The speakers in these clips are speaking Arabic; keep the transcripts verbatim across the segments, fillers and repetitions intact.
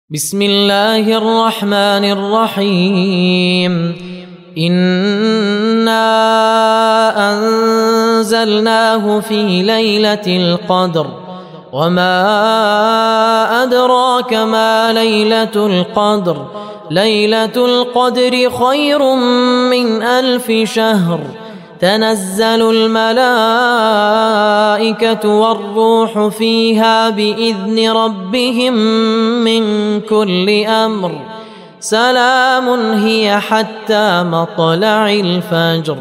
بسم الله الرحمن الرحيم إنا أنزلناه في ليلة القدر وما أدراك ما ليلة القدر ليلة القدر خير من ألف شهر تنزل الملائكة والروح فيها بإذن ربهم من كل أمر سلام هي حتى مطلع الفجر.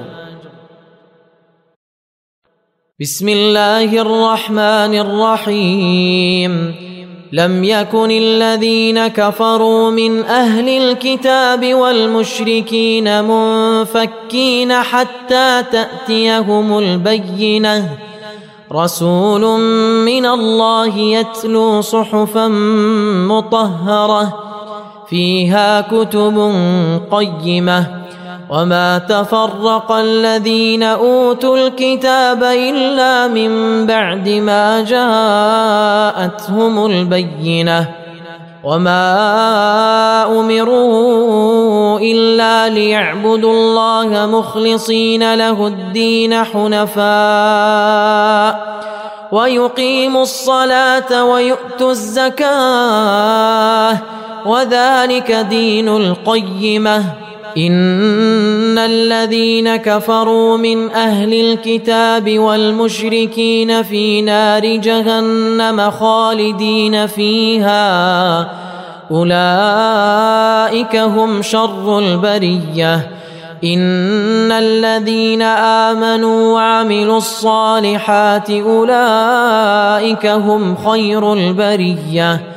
بسم الله الرحمن الرحيم لم يكن الذين كفروا من أهل الكتاب والمشركين منفكين حتى تأتيهم البينة رسول من الله يتلو صحفا مطهرة فيها كتب قيمة وما تفرق الذين أوتوا الكتاب إلا من بعد ما جاءتهم البينة وما أمروا إلا ليعبدوا الله مخلصين له الدين حنفاء ويقيموا الصلاة ويؤتوا الزكاة وذلك دين القيمة إن الذين كفروا من أهل الكتاب والمشركين في نار جهنم خالدين فيها أولئك هم شر البرية إن الذين آمنوا وعملوا الصالحات أولئك هم خير البرية